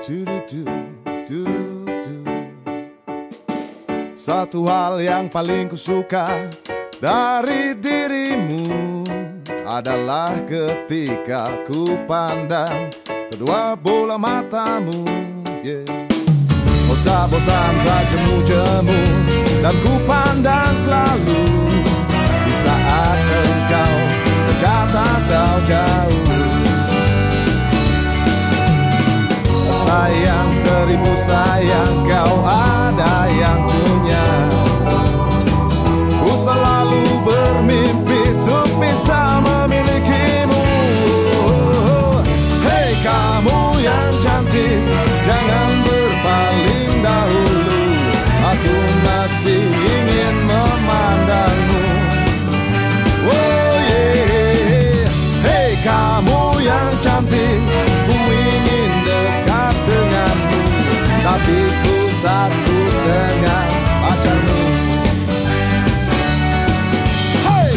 Du-du-du, du-du. Satu hal yang paling kusuka dari dirimu adalah ketika ku pandang kedua bola matamu, yeah. Oh, tak bosan, tak jemu-jemu, dan ku pandang selalu di saat engkau dekat atau jauh. Sayang, seribu sayang, kau ada yang punya. Ku selalu bermimpi untuk bisa memilikimu. Hei kamu yang cantik, jangan berpaling dahulu. Aku masih ingin memandangmu. Oh yeah. Hei kamu yang cantik, ku ingin dekat denganmu, tapi ku takut dengan pacarmu. Hey!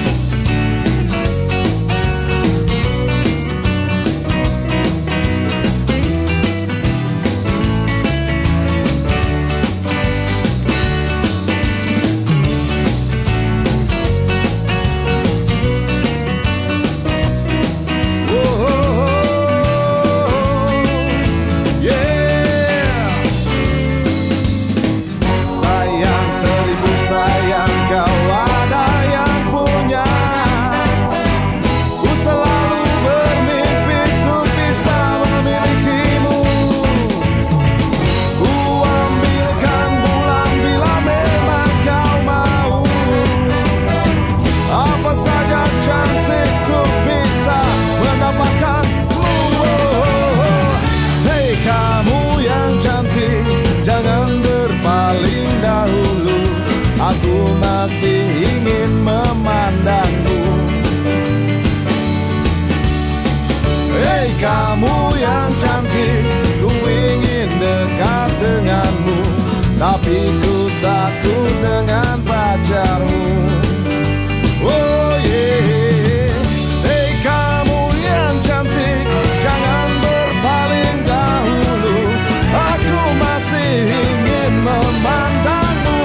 Aku masih ingin memandangmu. Hei kamu yang cantik, ku ingin dekat denganmu, tapi ku takut dengan pacarmu. Oh yeah. Hei kamu yang cantik, jangan berpaling dahulu. Aku masih ingin memandangmu.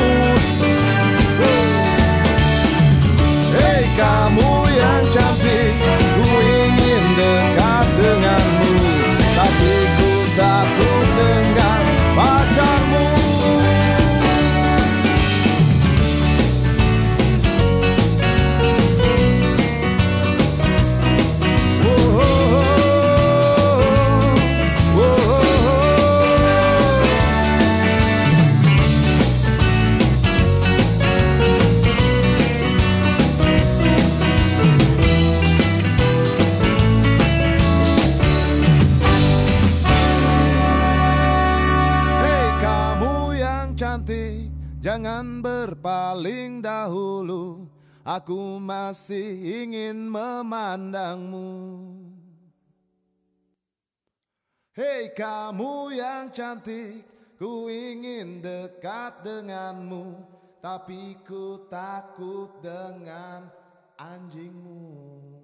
Kamu yang cantik, ku ingin dekat denganmu, tapi ku takut dengan pacarmu. Cantik, jangan berpaling dahulu. Aku masih ingin memandangmu. Hei kamu yang cantik, ku ingin dekat denganmu, tapi ku takut dengan anjingmu.